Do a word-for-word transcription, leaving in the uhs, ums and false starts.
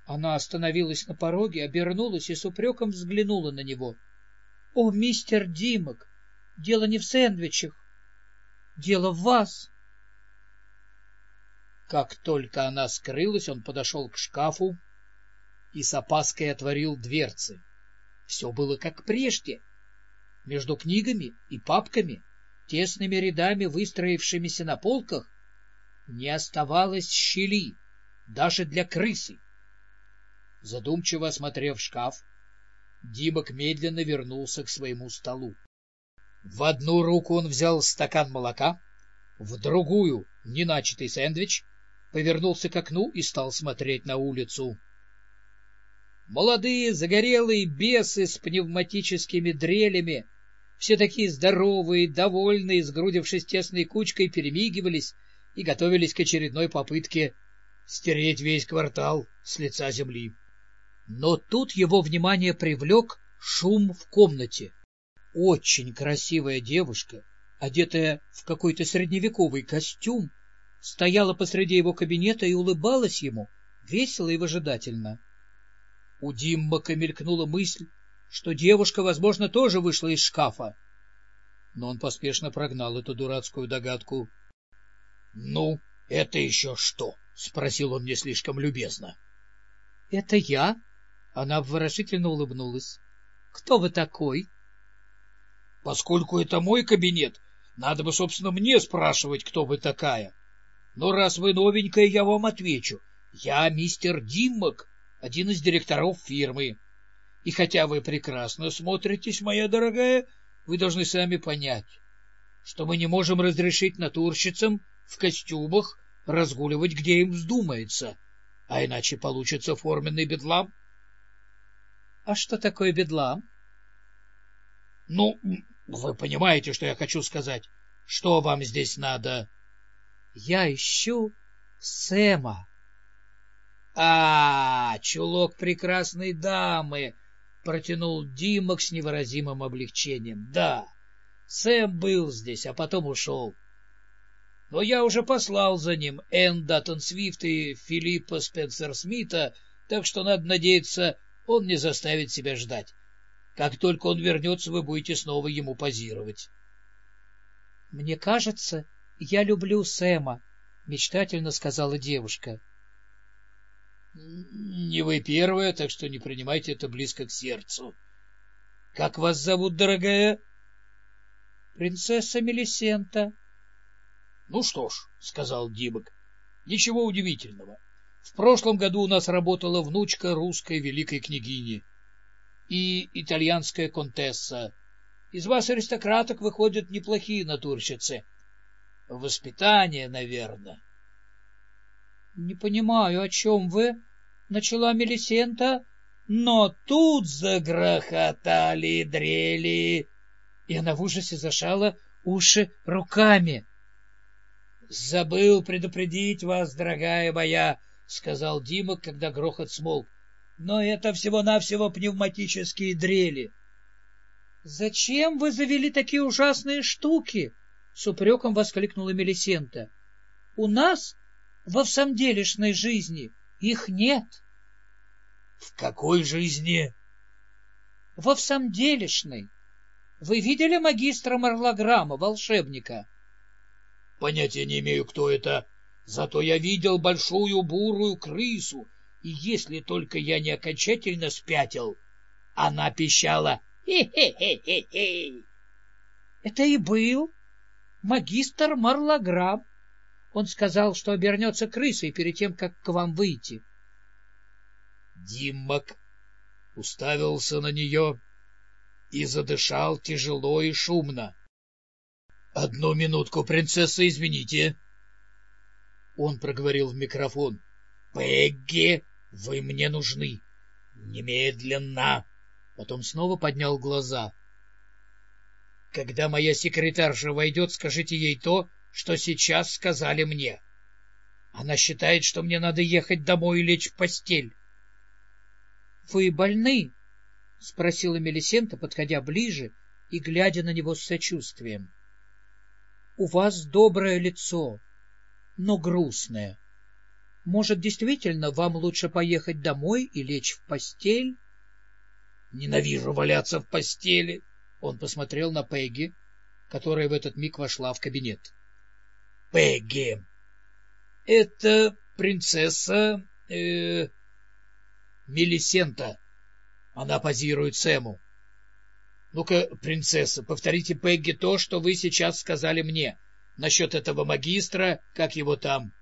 Она остановилась на пороге, обернулась и с упреком взглянула на него. — О, мистер Димок, дело не в сэндвичах, дело в вас. Как только она скрылась, он подошел к шкафу и с опаской отворил дверцы. Все было как прежде. Между книгами и папками, тесными рядами выстроившимися на полках, не оставалось щели, даже для крысы. Задумчиво осмотрев шкаф, Димок медленно вернулся к своему столу. В одну руку он взял стакан молока, в другую — неначатый сэндвич, повернулся к окну и стал смотреть на улицу. Молодые загорелые бесы с пневматическими дрелями, все такие здоровые, довольные, сгрудившись тесной кучкой, перемигивались и готовились к очередной попытке стереть весь квартал с лица земли. Но тут его внимание привлек шум в комнате. Очень красивая девушка, одетая в какой-то средневековый костюм, стояла посреди его кабинета и улыбалась ему весело и выжидательно. У Диммака мелькнула мысль, что девушка, возможно, тоже вышла из шкафа. Но он поспешно прогнал эту дурацкую догадку. — Ну, это еще что? — спросил он не слишком любезно. — Это я? — она обворожительно улыбнулась. — Кто вы такой? — Поскольку это мой кабинет, надо бы, собственно, мне спрашивать, кто вы такая. Но раз вы новенькая, я вам отвечу. Я мистер Диммак, один из директоров фирмы. И хотя вы прекрасно смотритесь, моя дорогая, вы должны сами понять, что мы не можем разрешить натурщицам в костюмах разгуливать, где им вздумается, а иначе получится форменный бедлам. — А что такое бедлам? — Ну, вы понимаете, что я хочу сказать. Что вам здесь надо? — Я ищу Сэма. — А, чулок прекрасной дамы! — протянул Димок с невыразимым облегчением. — Да, Сэм был здесь, а потом ушел. Но я уже послал за ним Энн Даттон Свифт и Филиппа Спенсер Смита, так что, надо надеяться, он не заставит себя ждать. Как только он вернется, вы будете снова ему позировать. — Мне кажется, я люблю Сэма, — мечтательно сказала девушка. — Не вы первая, так что не принимайте это близко к сердцу. — Как вас зовут, дорогая? — Принцесса Мелисента. — Ну что ж, — сказал Димок, — ничего удивительного. В прошлом году у нас работала внучка русской великой княгини и итальянская контесса. Из вас, аристократок, выходят неплохие натурщицы. Воспитание, наверное. — Не понимаю, о чем вы, — начала Мелисента, но тут загрохотали дрели, и она в ужасе зажала уши руками. — Забыл предупредить вас, дорогая моя, — сказал Димок, когда грохот смолк, — но это всего-навсего пневматические дрели. — Зачем вы завели такие ужасные штуки? — с упреком воскликнула Мелисента. — У нас во всамделишной жизни их нет. — В какой жизни? — Во всамделишной. Вы видели магистра Марлограмма, волшебника? — Понятия не имею, кто это. Зато я видел большую бурую крысу, и если только я не окончательно спятил, она пищала «Хе-хе-хе-хе-хе». — Это и был магистр Марлограмм. Он сказал, что обернется крысой перед тем, как к вам выйти. Диммак уставился на нее и задышал тяжело и шумно. — Одну минутку, принцесса, извините. Он проговорил в микрофон. — Пегги, вы мне нужны. Немедленно. Потом снова поднял глаза. — Когда моя секретарша войдет, скажите ей то, что сейчас сказали мне. Она считает, что мне надо ехать домой и лечь в постель. — Вы больны? — спросила Мелисента, подходя ближе и глядя на него с сочувствием. — У вас доброе лицо, но грустное. Может, действительно, вам лучше поехать домой и лечь в постель? — Ненавижу валяться в постели. Он посмотрел на Пегги, которая в этот миг вошла в кабинет. — Пегги! Это принцесса... Э, Мелисента. Она позирует Сэму. Ну-ка, принцесса, повторите Пегги то, что вы сейчас сказали мне, насчет этого магистра, как его там...